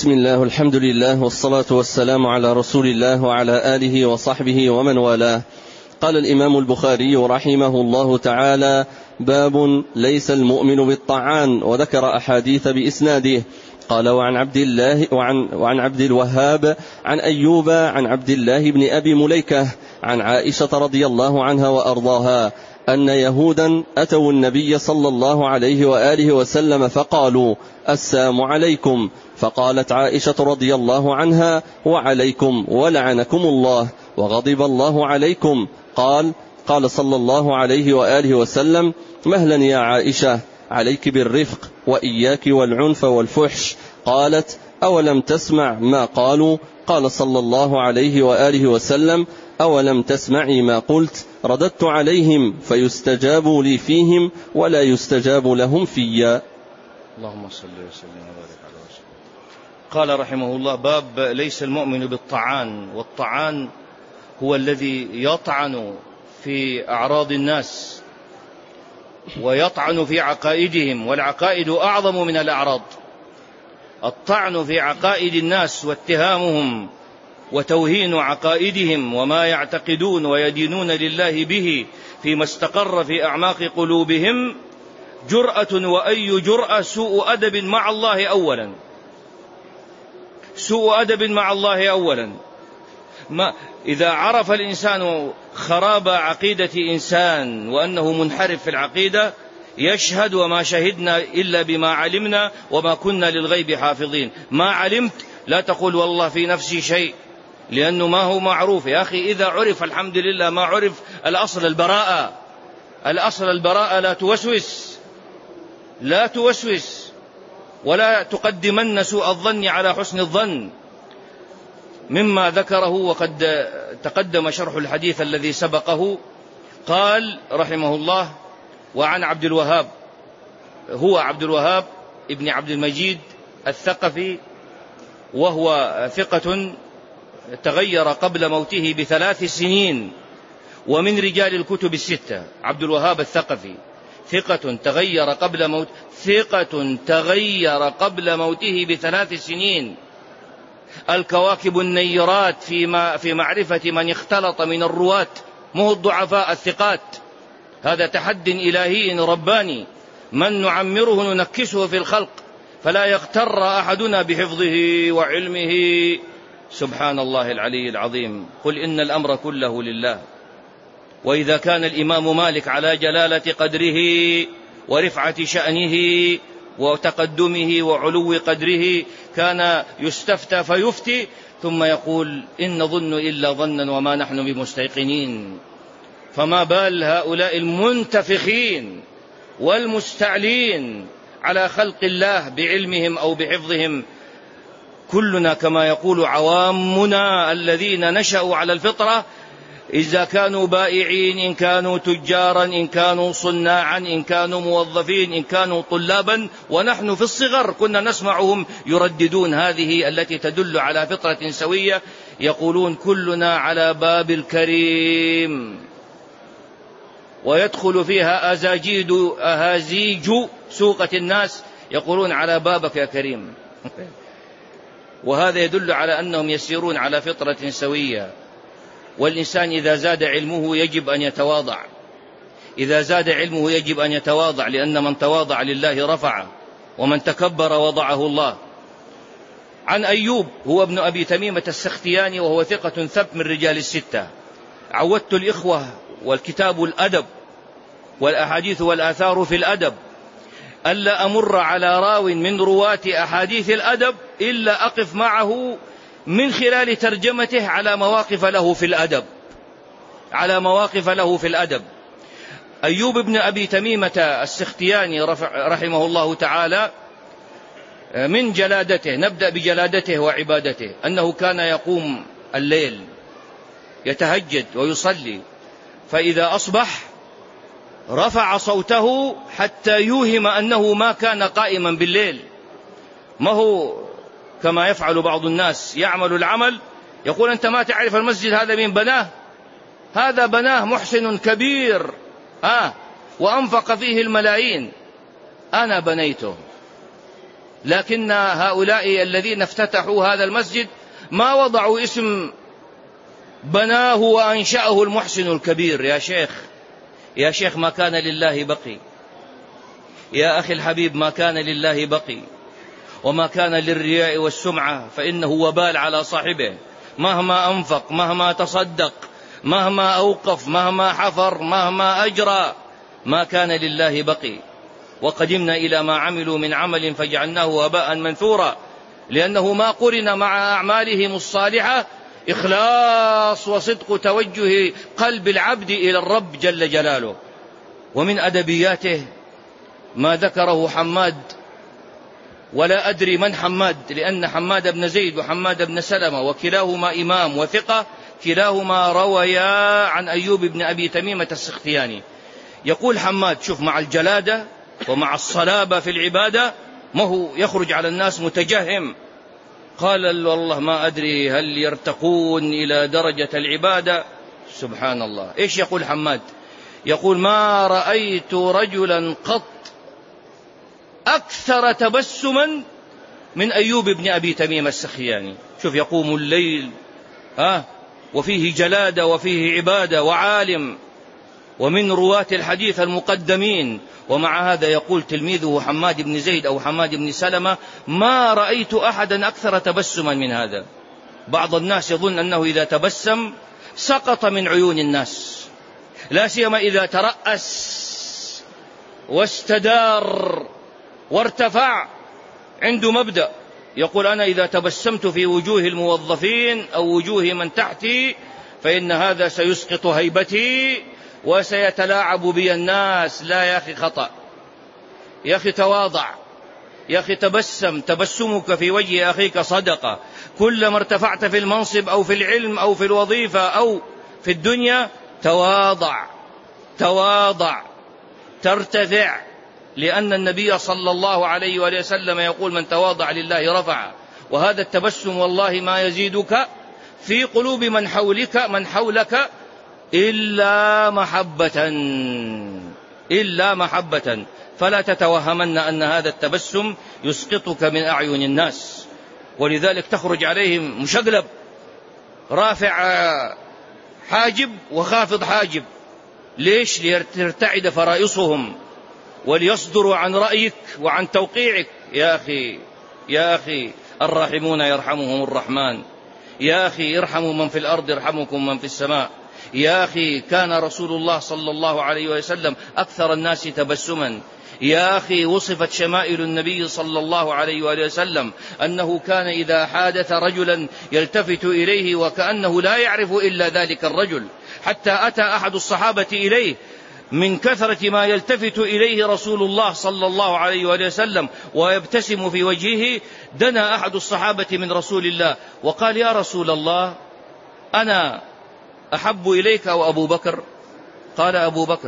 بسم الله والحمد لله والصلاة والسلام على رسول الله وعلى آله وصحبه ومن والاه. قال الإمام البخاري رحمه الله تعالى: باب ليس المؤمن بالطعان، وذكر أحاديث بإسناده. قال: وعن عبد الوهاب عن أيوب عن عبد الله بن أبي مليكة عن عائشة رضي الله عنها وأرضاها أن يهودا أتوا النبي صلى الله عليه وآله وسلم فقالوا: السلام عليكم. فقالت عائشة رضي الله عنها: وعليكم ولعنكم الله وغضب الله عليكم. قال صلى الله عليه وآله وسلم: مهلا يا عائشة، عليك بالرفق وإياك والعنف والفحش. قالت: أولم تسمع ما قالوا؟ قال صلى الله عليه وآله وسلم: أولم تسمعي ما قلت؟ رددت عليهم فيستجاب لي فيهم ولا يستجاب لهم فيا. اللهم صل وسلم وبارك على رسول الله. قال رحمه الله: باب ليس المؤمن بالطعان. والطعان هو الذي يطعن في أعراض الناس ويطعن في عقائدهم، والعقائد أعظم من الأعراض. الطعن في عقائد الناس واتهامهم وتوهين عقائدهم وما يعتقدون ويدينون لله به فيما استقر في أعماق قلوبهم جرأة، وأي جرأة سوء أدب مع الله أولا. سوء أدب مع الله أولا. إذا عرف الإنسان خراب عقيدة إنسان وأنه منحرف في العقيدة يشهد: وما شهدنا إلا بما علمنا وما كنا للغيب حافظين. ما علمت لا تقول والله في نفسي شيء، لأنه ما هو معروف. يا أخي إذا عرف الحمد لله، ما عرف الأصل البراءة. الأصل البراءة، لا توسوس ولا تقدمن سوء الظن على حسن الظن. مما ذكره وقد تقدم شرح الحديث الذي سبقه. قال رحمه الله: وعن عبد الوهاب، هو عبد الوهاب ابن عبد المجيد الثقفي، وهو ثقة تغير قبل موته ب3 سنين، ومن رجال الكتب الستة. عبد الوهاب الثقفي ثقة تغير قبل موته ب3 سنين. الكواكب النيرات في معرفة من اختلط من الرواة، مو الضعفاء، الثقات. هذا تحد إلهي رباني، من نعمره ننكسه في الخلق فلا يغتر أحدنا بحفظه وعلمه. سبحان الله العلي العظيم. قل إن الأمر كله لله. وإذا كان الإمام مالك على جلالة قدره ورفعة شأنه وتقدمه وعلو قدره كان يستفتى فيفتي ثم يقول: إن نظن إلا ظنا وما نحن بمستيقنين. فما بال هؤلاء المنتفخين والمستعلين على خلق الله بعلمهم أو بحفظهم. كلنا كما يقول عوامنا الذين نشأوا على الفطرة، إذا كانوا بائعين، إن كانوا تجارا، إن كانوا صناعا، إن كانوا موظفين، إن كانوا طلابا، ونحن في الصغر كنا نسمعهم يرددون هذه التي تدل على فطرة سوية، يقولون: كلنا على باب الكريم. ويدخل فيها أهازيج سوقة الناس يقولون: على بابك يا كريم. وهذا يدل على أنهم يسيرون على فطرة سوية. والإنسان إذا زاد علمه يجب أن يتواضع. إذا زاد علمه يجب أن يتواضع، لأن من تواضع لله رفعه، ومن تكبر وضعه الله. عن أيوب، هو ابن أبي تميمة السختياني، وهو ثقة ثبت من رجال الستة. عودت الإخوة والكتاب الأدب والأحاديث والآثار في الأدب ألا أمر على راو من رواة أحاديث الأدب إلا أقف معه من خلال ترجمته على مواقف له في الأدب. أيوب بن أبي تميمة السختياني رحمه الله تعالى، من جلادته، نبدأ بجلادته وعبادته، أنه كان يقوم الليل يتهجد ويصلي، فإذا أصبح رفع صوته حتى يوهم أنه ما كان قائما بالليل. ما هو كما يفعل بعض الناس، يعمل العمل يقول: أنت ما تعرف المسجد هذا من بناه؟ هذا بناه محسن كبير وأنفق فيه الملايين، أنا بنيته. لكن هؤلاء الذين افتتحوا هذا المسجد ما وضعوا اسم بناه وأنشأه المحسن الكبير. يا شيخ ما كان لله بقي، يا أخي الحبيب ما كان لله بقي، وما كان للرياء والسمعة فإنه وبال على صاحبه، مهما أنفق، مهما تصدق، مهما أوقف، مهما حفر، مهما أجرى، ما كان لله بقي. وقدمنا إلى ما عملوا من عمل فجعلناه هباء منثورا، لأنه ما قرن مع أعمالهم الصالحة إخلاص وصدق توجه قلب العبد إلى الرب جل جلاله. ومن أدبياته ما ذكره حماد، ولا أدري من حماد، لأن حماد بن زيد وحماد بن سلمة وكلاهما إمام وثقة، كلاهما رويا عن أيوب بن أبي تميمة السختياني. يقول حماد، شوف، مع الجلادة ومع الصلابة في العبادة ما هو يخرج على الناس متجهم، قال والله ما أدري هل يرتقون إلى درجة العبادة. سبحان الله. إيش يقول حماد؟ يقول ما رأيت رجلا قط أكثر تبسما من أيوب بن أبي تميم السختياني. شوف، يقوم الليل وفيه جلادة وفيه عبادة وعالم ومن رواة الحديث المقدمين، ومع هذا يقول تلميذه حماد بن زيد أو حماد بن سلمة ما رأيت أحدا أكثر تبسما من هذا. بعض الناس يظن أنه إذا تبسم سقط من عيون الناس، لا سيما إذا ترأس واستدار وارتفع. عنده مبدأ يقول أنا إذا تبسمت في وجوه الموظفين أو وجوه من تحتي فإن هذا سيسقط هيبتي وسيتلاعب بي الناس. لا يا أخي، خطأ. يا أخي تواضع، يا أخي تبسم، تبسمك في وجه أخيك صدقة. كلما ارتفعت في المنصب أو في العلم أو في الوظيفة أو في الدنيا تواضع ترتفع، لأن النبي صلى الله عليه وآله وسلم يقول من تواضع لله رفع. وهذا التبسم والله ما يزيدك في قلوب من حولك إلا محبة. فلا تتوهمن أن هذا التبسم يسقطك من أعين الناس، ولذلك تخرج عليهم مشقلب، رافع حاجب وخافض حاجب. ليش؟ ليرتعد فرائصهم وليصدروا عن رأيك وعن توقيعك. يا أخي الراحمون يرحمهم الرحمن. يا أخي ارحموا من في الأرض يرحمكم من في السماء. يا أخي كان رسول الله صلى الله عليه وسلم أكثر الناس تبسما. يا أخي وصفت شمائل النبي صلى الله عليه وآله وسلم أنه كان إذا حادث رجلا يلتفت إليه وكأنه لا يعرف إلا ذلك الرجل، حتى أتى أحد الصحابة إليه من كثرة ما يلتفت إليه رسول الله صلى الله عليه وآله وسلم ويبتسم في وجهه. دنا أحد الصحابة من رسول الله وقال يا رسول الله أنا أحب إليك أو أبو بكر؟ قال أبو بكر.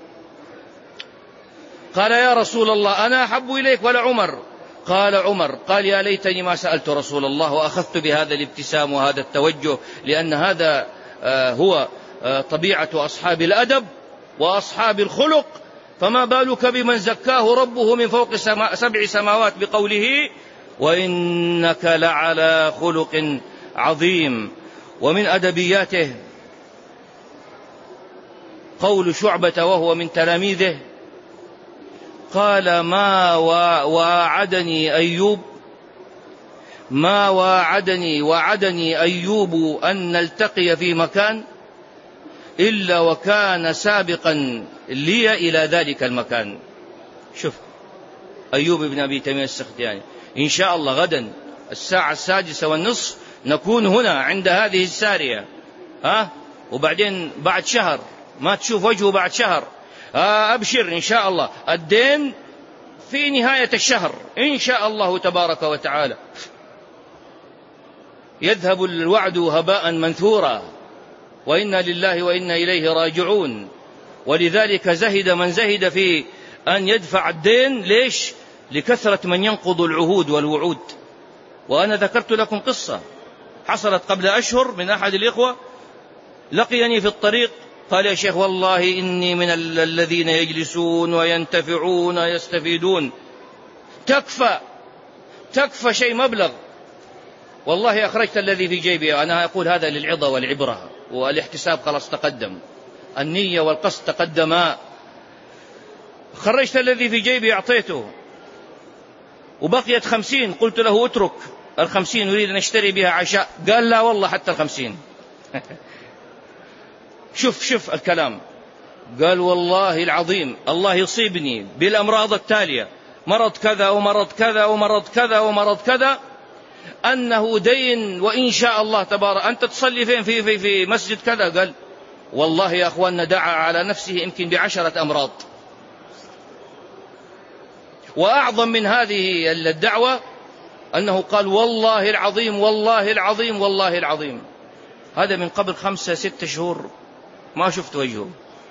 قال يا رسول الله أنا أحب إليك ولا عمر؟ قال عمر. قال يا ليتني ما سألت رسول الله وأخذت بهذا الابتسام وهذا التوجه، لأن هذا هو طبيعة أصحاب الأدب وأصحاب الخلق. فما بالك بمن زكاه ربه من فوق 7 سماوات بقوله وإنك لعلى خلق عظيم. ومن أدبياته قول شعبة وهو من تلاميذه قال ما وعدني أيوب أن نلتقي في مكان إلا وكان سابقا لي إلى ذلك المكان. شوف أيوب بن أبي تميم السختياني، إن شاء الله غدا 6:30 نكون هنا عند هذه السارية، وبعدين بعد شهر ما تشوف وجهه بعد شهر، أبشر إن شاء الله الدين في نهاية الشهر إن شاء الله تبارك وتعالى. يذهب الوعد هباء منثورا، وإنا لله وإنا إليه راجعون. ولذلك زهد من زهد في أن يدفع الدين. ليش؟ لكثرة من ينقض العهود والوعود. وأنا ذكرت لكم قصة حصلت قبل أشهر من أحد الإخوة، لقيني في الطريق قال يا شيخ والله إني من الذين يجلسون وينتفعون ويستفيدون. تكفى تكفى شيء مبلغ. والله أخرجت الذي في جيبي. أنا أقول هذا للعظة والعبرة، والاحتساب خلاص تقدم، النية والقصد تقدما. خرجت الذي في جيبي أعطيته، وبقيت 50. قلت له اترك 50 أريد أن أشتري بها عشاء. قال لا والله حتى 50. شوف الكلام. قال والله العظيم الله يصيبني بالأمراض التالية، مرض كذا ومرض كذا ومرض كذا ومرض كذا، أنه دين، وإن شاء الله تبارك. أنت تصلي فين؟ في مسجد كذا. قال والله يا أخواننا دعا على نفسه يمكن ب10 أمراض. وأعظم من هذه الدعوة أنه قال والله العظيم والله العظيم والله العظيم. هذا من قبل 5-6 شهور ما شفت وجهه.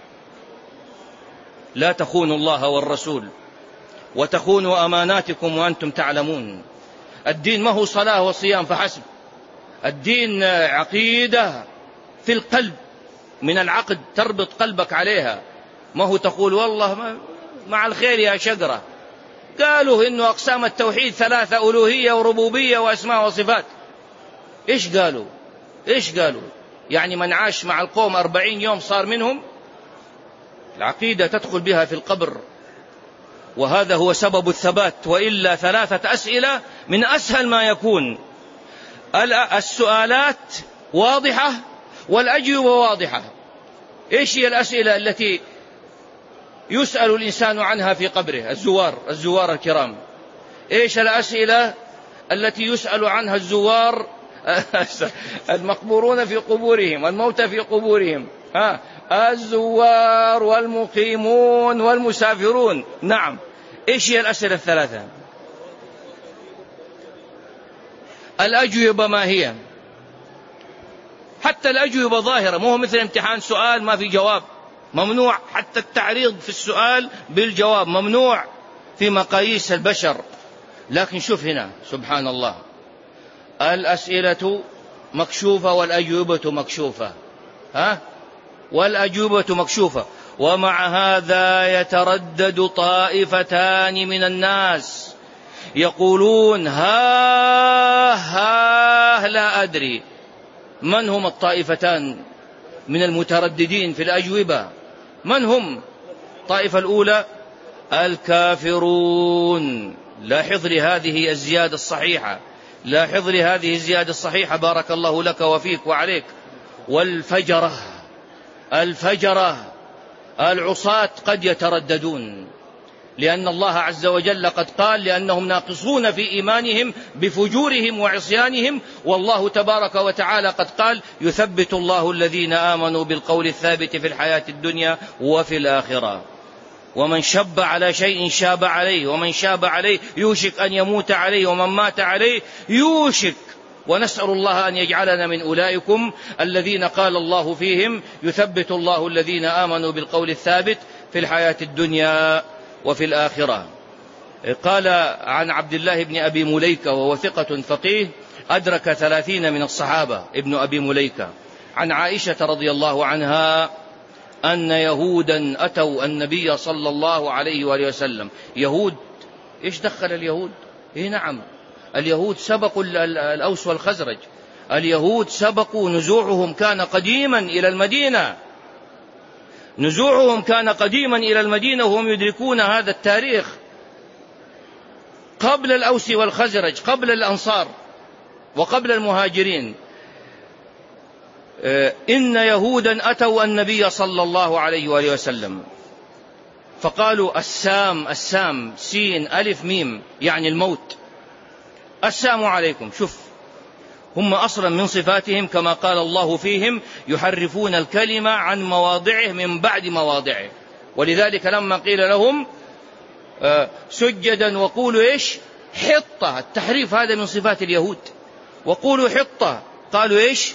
لا تخونوا الله والرسول وتخونوا أماناتكم وأنتم تعلمون. الدين ما هو صلاة وصيام فحسب، الدين عقيدة في القلب، من العقد تربط قلبك عليها، ما هو تقول والله مع الخير يا شجرة. قالوا إنه أقسام التوحيد 3: ألوهية وربوبية وأسماء وصفات. إيش قالوا؟ يعني من عاش مع القوم 40 يوم صار منهم. العقيدة تدخل بها في القبر، وهذا هو سبب الثبات. وإلا 3 أسئلة من أسهل ما يكون. السؤالات واضحة والأجوبة واضحة. إيش هي الأسئلة التي يسأل الإنسان عنها في قبره؟ الزوار الكرام. إيش الأسئلة التي يسأل عنها الزوار المقبورون في قبورهم، الموتى في قبورهم؟ الزوار والمقيمون والمسافرون. نعم. إيش هي الأسئلة ال3؟ الأجوبة ما هي؟ حتى الأجوبة ظاهرة، مو مثل امتحان سؤال ما في جواب. ممنوع حتى التعريض في السؤال بالجواب، ممنوع في مقاييس البشر. لكن شوف هنا سبحان الله، الأسئلة مكشوفة والأجوبة مكشوفة. والأجوبة مكشوفة. ومع هذا يتردد طائفتان من الناس يقولون لا أدري. من هم الطائفتان من المترددين في الأجوبة؟ من هم؟ الطائفة الأولى الكافرون. لاحظ لي هذه الزيادة الصحيحة، لاحظ لي هذه الزيادة الصحيحة بارك الله لك وفيك وعليك. والفجرة، العصاة قد يترددون، لأن الله عز وجل قد قال لأنهم ناقصون في إيمانهم بفجورهم وعصيانهم. والله تبارك وتعالى قد قال يثبت الله الذين آمنوا بالقول الثابت في الحياة الدنيا وفي الآخرة. ومن شب على شيء شاب عليه، ومن شاب عليه يوشك أن يموت عليه، ومن مات عليه يوشك. ونسأل الله أن يجعلنا من أولئكم الذين قال الله فيهم يثبت الله الذين آمنوا بالقول الثابت في الحياة الدنيا وفي الآخرة. قال عن عبد الله بن أبي مليكة وهو ثقة فقيه أدرك 30 من الصحابة، ابن أبي مليكة، عن عائشة رضي الله عنها أن يهودا أتوا النبي صلى الله عليه وآله وسلم. يهود، إيش دخل اليهود؟ نعم، اليهود سبقوا الأوس والخزرج. اليهود سبقوا، نزوعهم كان قديما إلى المدينة، نزوعهم كان قديما إلى المدينة، وهم يدركون هذا التاريخ قبل الأوس والخزرج، قبل الأنصار وقبل المهاجرين. إن يهودا أتوا النبي صلى الله عليه وآله وسلم فقالوا السام سين ألف ميم يعني الموت، السلام عليكم. شوف، هم أصلا من صفاتهم كما قال الله فيهم يحرفون الكلمة عن مواضعه من بعد مواضعه. ولذلك لما قيل لهم سجدا وقولوا إيش حطة، التحريف هذا من صفات اليهود. وقولوا حطة قالوا إيش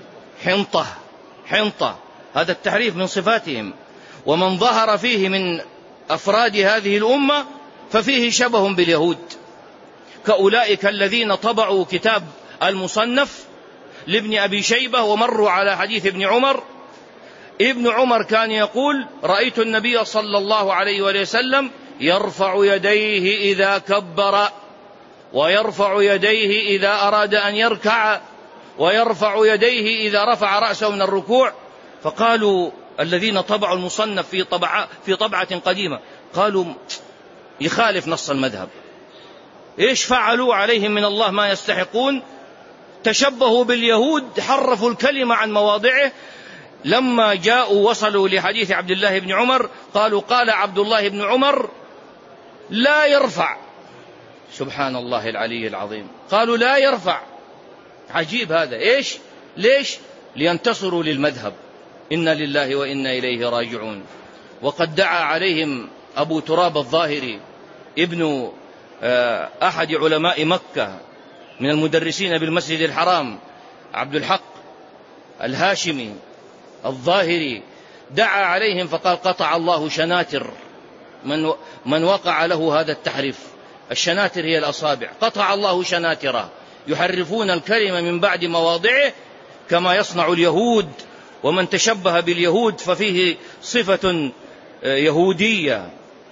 حنطة، هذا التحريف من صفاتهم. ومن ظهر فيه من أفراد هذه الأمة ففيه شبه باليهود، كأولئك الذين طبعوا كتاب المصنف لابن أبي شيبة ومروا على حديث ابن عمر. ابن عمر كان يقول رأيت النبي صلى الله عليه وسلم يرفع يديه إذا كبر ويرفع يديه إذا أراد أن يركع، ويرفع يديه إذا رفع رأسه من الركوع. فقالوا الذين طبعوا المصنف في طبعة قديمة قالوا يخالف نص المذهب، إيش فعلوا عليهم من الله ما يستحقون؟ تشبهوا باليهود، حرفوا الكلمة عن مواضعه. لما جاءوا وصلوا لحديث عبد الله بن عمر قالوا قال عبد الله بن عمر لا يرفع. سبحان الله العلي العظيم، قالوا لا يرفع. عجيب هذا. إيش؟ ليش؟ لينتصروا للمذهب. إنا لله وإنا إليه راجعون. وقد دعا عليهم أبو تراب الظاهري ابن أحد علماء مكة من المدرسين بالمسجد الحرام، عبد الحق الهاشمي الظاهري، دعا عليهم فقال قطع الله شناتر من وقع له هذا التحريف. الشناتر هي الأصابع، قطع الله شناتره، يحرفون الكلمة من بعد مواضعه كما يصنع اليهود، ومن تشبه باليهود ففيه صفة يهودية.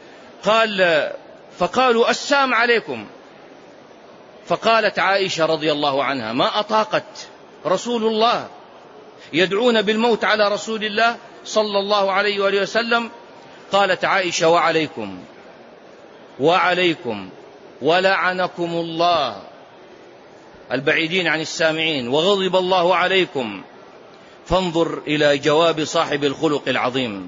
فقالوا السام عليكم. فقالت عائشة رضي الله عنها ما أطاقت رسول الله يدعون بالموت على رسول الله صلى الله عليه وآله وسلم. قالت عائشة وعليكم وعليكم ولعنكم الله البعيدين عن السامعين وغضب الله عليكم. فانظر إلى جواب صاحب الخلق العظيم.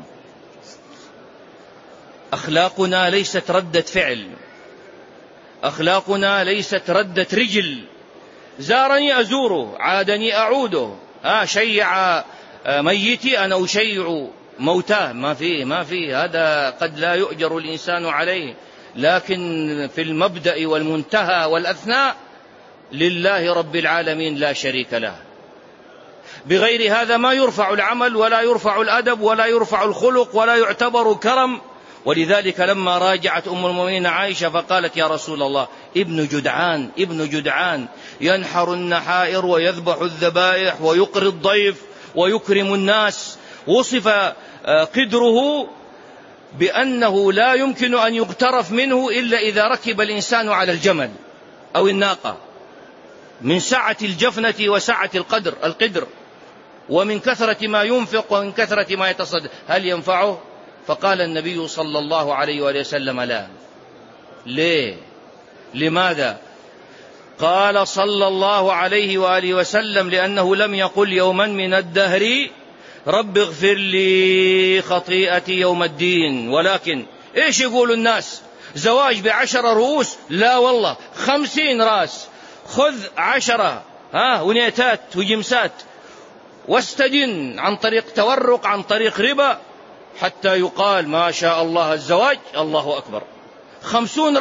أخلاقنا ليست ردة فعل، أخلاقنا ليست ردة رجل. زارني أزوره، عادني أعوده، شيع ميتي أنا أشيع موتاه. ما فيه هذا قد لا يؤجر الإنسان عليه، لكن في المبدأ والمنتهى والأثناء لله رب العالمين لا شريك له. بغير هذا ما يرفع العمل ولا يرفع الأدب ولا يرفع الخلق ولا يعتبر كرم. ولذلك لما راجعت أم المؤمنين عائشة فقالت يا رسول الله ابن جدعان ينحر النحائر ويذبح الذبائح ويقري الضيف ويكرم الناس. وصف قدره بأنه لا يمكن أن يغترف منه إلا إذا ركب الإنسان على الجمل أو الناقة، من سعة الجفنة وسعة القدر ومن كثرة ما ينفق ومن كثرة ما يتصدق. هل ينفعه؟ فقال النبي صلى الله عليه وآله وسلم لا. ليه؟ لماذا؟ قال صلى الله عليه وآله وسلم لأنه لم يقل يوما من الدهر رب اغفر لي خطيئتي يوم الدين، ولكن إيش يقول الناس؟ زواج ب10 رؤوس؟ لا والله 50 رأس، خذ 10 ونيتات وجمسات واستدن عن طريق تورق عن طريق ربا حتى يقال ما شاء الله الزواج الله أكبر. 50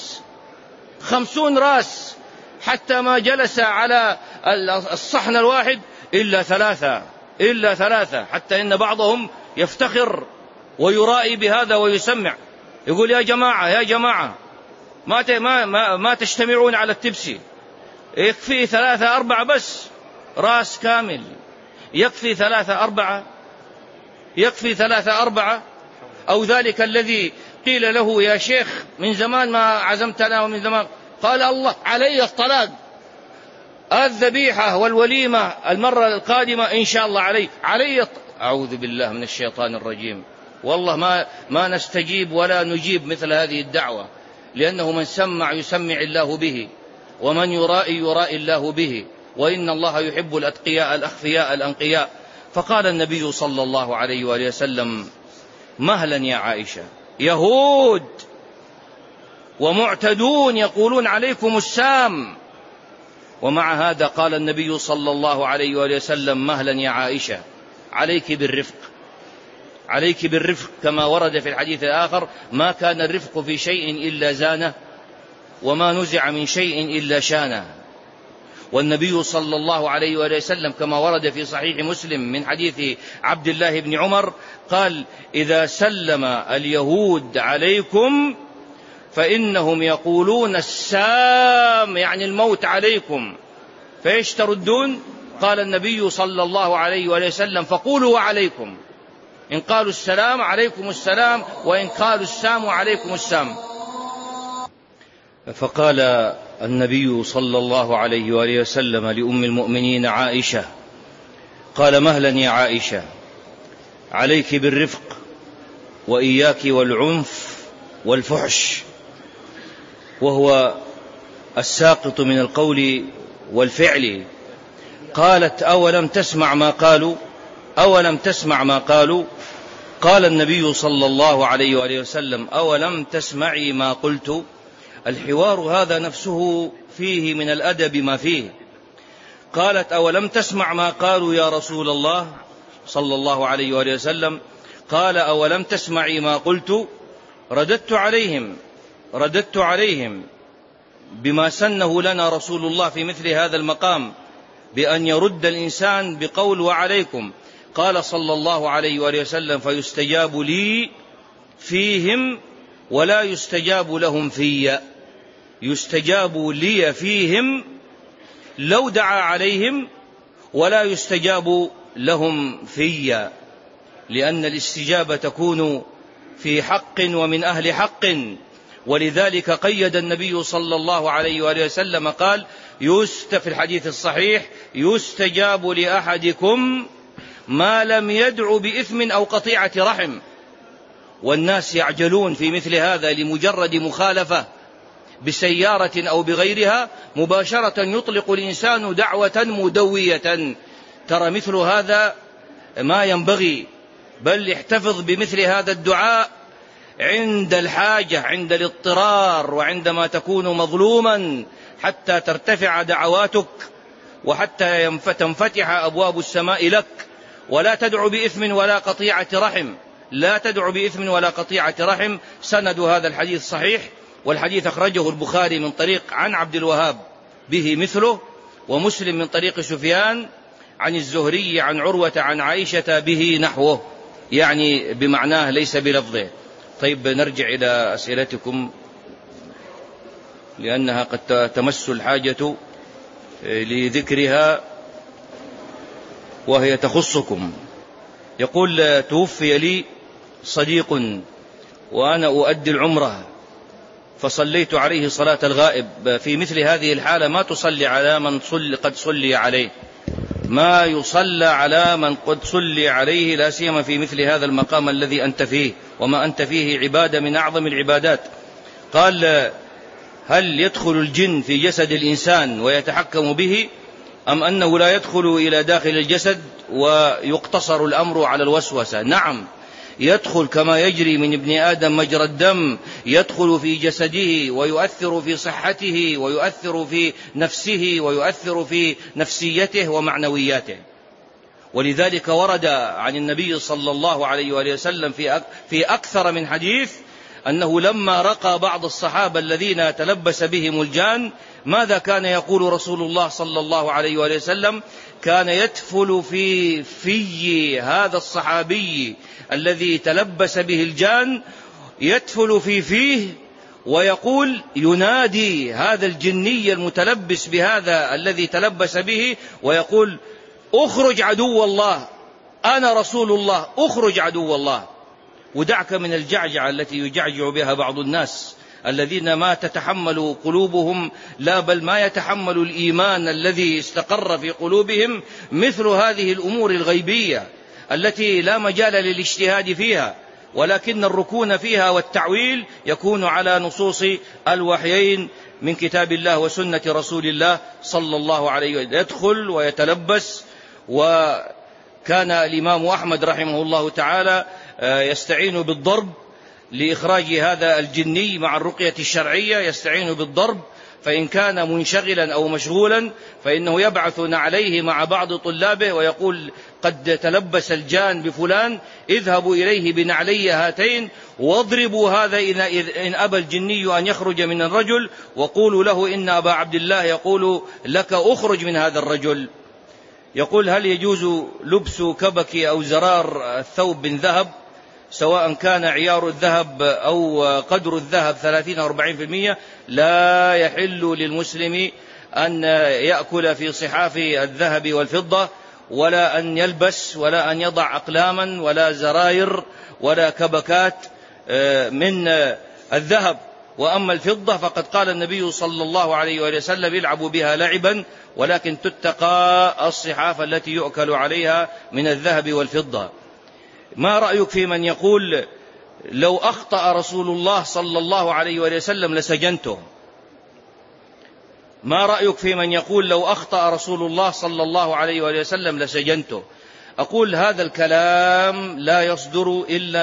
رأس حتى ما جلس على الصحن الواحد إلا ثلاثة، حتى إن بعضهم يفتخر ويرائي بهذا ويسمع، يقول يا جماعة ما تجتمعون على التبسي، يكفي 3-4 بس، رأس كامل يكفي 3-4. أو ذلك الذي قيل له يا شيخ من زمان ما عزمتنا ومن زمان، قال الله علي الطلاق، الذبيحة والوليمة المرة القادمة إن شاء الله علي أعوذ بالله من الشيطان الرجيم. والله ما نستجيب ولا نجيب مثل هذه الدعوة، لأنه من سمع يسمع الله به، ومن يرائي الله به، وإن الله يحب الأتقياء الأخفياء الأنقياء. فقال النبي صلى الله عليه وآله وسلم مهلا يا عائشة، يهود ومعتدون يقولون عليكم السام. ومع هذا قال النبي صلى الله عليه وآله وسلم مهلا يا عائشة، عليك بالرفق كما ورد في الحديث الآخر ما كان الرفق في شيء إلا زانه وما نزع من شيء إلا شانه. والنبي صلى الله عليه وآله وسلم كما ورد في صحيح مسلم من حديث عبد الله بن عمر قال إذا سلم اليهود عليكم فإنهم يقولون السام، يعني الموت عليكم، فإيش تردون؟ قال النبي صلى الله عليه وآله وسلم فقولوا وعليكم، إن قالوا السلام عليكم السلام، وإن قالوا السام عليكم السام. فقال النبي صلى الله عليه وآله وسلم لأم المؤمنين عائشة، قال: مهلا يا عائشة، عليك بالرفق وإياك والعنف والفحش، وهو الساقط من القول والفعل. قالت: أولم تسمع ما قالوا؟ أولم تسمع ما قالوا؟ قال النبي صلى الله عليه وآله وسلم: أولم تسمعي ما قلت؟ الحوار هذا نفسه فيه من الأدب ما فيه. قالت: أولم تسمع ما قالوا يا رسول الله صلى الله عليه وآله وسلم؟ قال: أولم تسمعي ما قلت؟ رددت عليهم بما سنه لنا رسول الله في مثل هذا المقام، بأن يرد الإنسان بقول وعليكم. قال صلى الله عليه وآله وسلم: فيستجاب لي فيهم ولا يستجاب لهم في. يستجاب لي فيهم لو دعا عليهم، ولا يستجاب لهم في، لأن الاستجابة تكون في حق ومن أهل حق. ولذلك قيد النبي صلى الله عليه وآله وسلم قال في الحديث الصحيح: يستجاب لأحدكم ما لم يدع بإثم أو قطيعة رحم. والناس يعجلون في مثل هذا لمجرد مخالفة بسيارة أو بغيرها، مباشرة يطلق الإنسان دعوة مدوية. ترى مثل هذا ما ينبغي، بل احتفظ بمثل هذا الدعاء عند الحاجة، عند الاضطرار، وعندما تكون مظلوما، حتى ترتفع دعواتك وحتى تنفتح أبواب السماء لك. ولا تدع بإثم ولا قطيعة رحم، لا تدع بإثم ولا قطيعة رحم. سند هذا الحديث صحيح، والحديث أخرجه البخاري من طريق عن عبد الوهاب به مثله، ومسلم من طريق سفيان عن الزهري عن عروة عن عائشة به نحوه، يعني بمعناه ليس بلفظه. طيب، نرجع إلى أسئلتكم لأنها قد تمس الحاجة لذكرها وهي تخصكم. يقول: توفي لي صديق وأنا أؤدي العمرة، فصليت عليه صلاة الغائب. في مثل هذه الحالة ما تصلي على من قد صلي عليه، ما يصلى على من قد صلي عليه، لا سيما في مثل هذا المقام الذي أنت فيه، وما أنت فيه عبادة من أعظم العبادات. قال: هل يدخل الجن في جسد الإنسان ويتحكم به، أم أنه لا يدخل إلى داخل الجسد ويقتصر الأمر على الوسوسة؟ نعم، يدخل كما يجري من ابن آدم مجرى الدم، يدخل في جسده ويؤثر في صحته ويؤثر في نفسه ويؤثر في نفسيته ومعنوياته. ولذلك ورد عن النبي صلى الله عليه وآله وسلم في أكثر من حديث أنه لما رقى بعض الصحابة الذين تلبس بهم الجان، ماذا كان يقول رسول الله صلى الله عليه وآله وسلم؟ كان يتفل في هذا الصحابي الذي تلبس به الجان، يتفل في فيه ويقول، ينادي هذا الجني المتلبس بهذا الذي تلبس به ويقول: اخرج عدو الله، أنا رسول الله، اخرج عدو الله. ودعك من الجعجعة التي يجعجع بها بعض الناس الذين ما تتحمل قلوبهم، لا بل ما يتحمل الإيمان الذي استقر في قلوبهم مثل هذه الأمور الغيبية التي لا مجال للاجتهاد فيها، ولكن الركون فيها والتعويل يكون على نصوص الوحيين من كتاب الله وسنة رسول الله صلى الله عليه وسلم. يدخل ويتلبس. وكان الإمام أحمد رحمه الله تعالى يستعين بالضرب لإخراج هذا الجني مع الرقية الشرعية، يستعين بالضرب، فإن كان منشغلا أو مشغولا فإنه يبعث عليه مع بعض طلابه ويقول: قد تلبس الجان بفلان، اذهبوا إليه بنعلي هاتين واضربوا هذا إن أبى الجني أن يخرج من الرجل، وقولوا له إن أبا عبد الله يقول لك اخرج من هذا الرجل. يقول: هل يجوز لبس كبك أو زرار الثوب من ذهب، سواء كان عيار الذهب أو قدر الذهب 30 أو 40%؟ لا يحل للمسلم أن يأكل في صحاف الذهب والفضة، ولا أن يلبس، ولا أن يضع أقلاما، ولا زراير، ولا كبكات من الذهب. وأما الفضة فقد قال النبي صلى الله عليه وسلم العبوا بها لعبا ولكن تتقى الصحاف التي يؤكل عليها من الذهب والفضة. ما رأيك في من يقول لو أخطأ رسول الله صلى الله عليه وسلم لسجنته؟ ما رأيك في من يقول لو أخطأ رسول الله صلى الله عليه وسلم لسجنته؟ أقول هذا الكلام لا يصدر إلا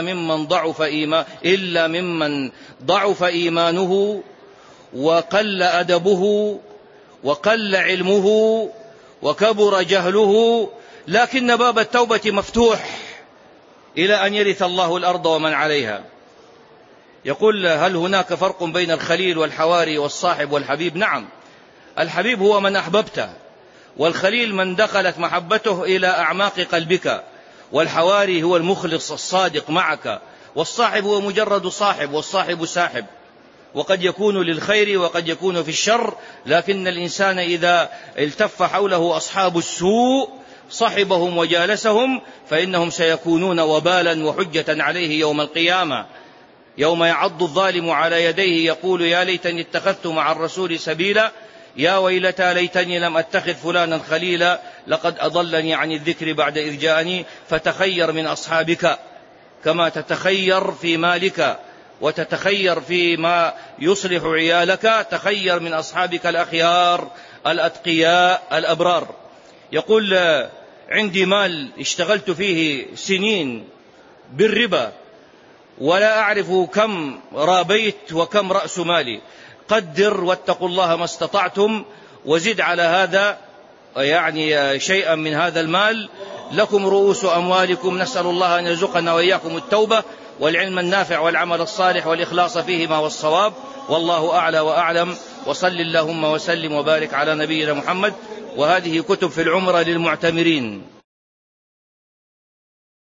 ممن ضعف إيمانه وقل أدبه وقل علمه وكبر جهله، لكن باب التوبة مفتوح إلى أن يرث الله الأرض ومن عليها. يقول هل هناك فرق بين الخليل والحواري والصاحب والحبيب؟ نعم، الحبيب هو من أحببته، والخليل من دخلت محبته إلى أعماق قلبك، والحواري هو المخلص الصادق معك، والصاحب هو مجرد صاحب، والصاحب ساحب، وقد يكون للخير وقد يكون في الشر، لكن الإنسان إذا التف حوله أصحاب السوء صحبهم وجالسهم فإنهم سيكونون وبالا وحجة عليه يوم القيامة، يوم يعض الظالم على يديه يقول يا ليتني اتخذت مع الرسول سبيلا، يا ويلتى ليتني لم أتخذ فلانا خليلا، لقد أضلني عن الذكر بعد إذ جاءني. فتخير من أصحابك كما تتخير في مالك وتتخير فيما يصلح عيالك، تخير من أصحابك الأخيار الأتقياء الأبرار. يقول عندي مال اشتغلت فيه سنين بالربا ولا أعرف كم رابيت وكم رأس مالي، قدر واتقوا الله ما استطعتم وزد على هذا يعني شيئا من هذا المال، لكم رؤوس أموالكم، نسأل الله أن يرزقنا وإياكم التوبة والعلم النافع والعمل الصالح والإخلاص فيهما والصواب، والله أعلى وأعلم. وصل اللهم وسلم وبارك على نبينا محمد. وهذه كتب في العمرة للمعتمرين.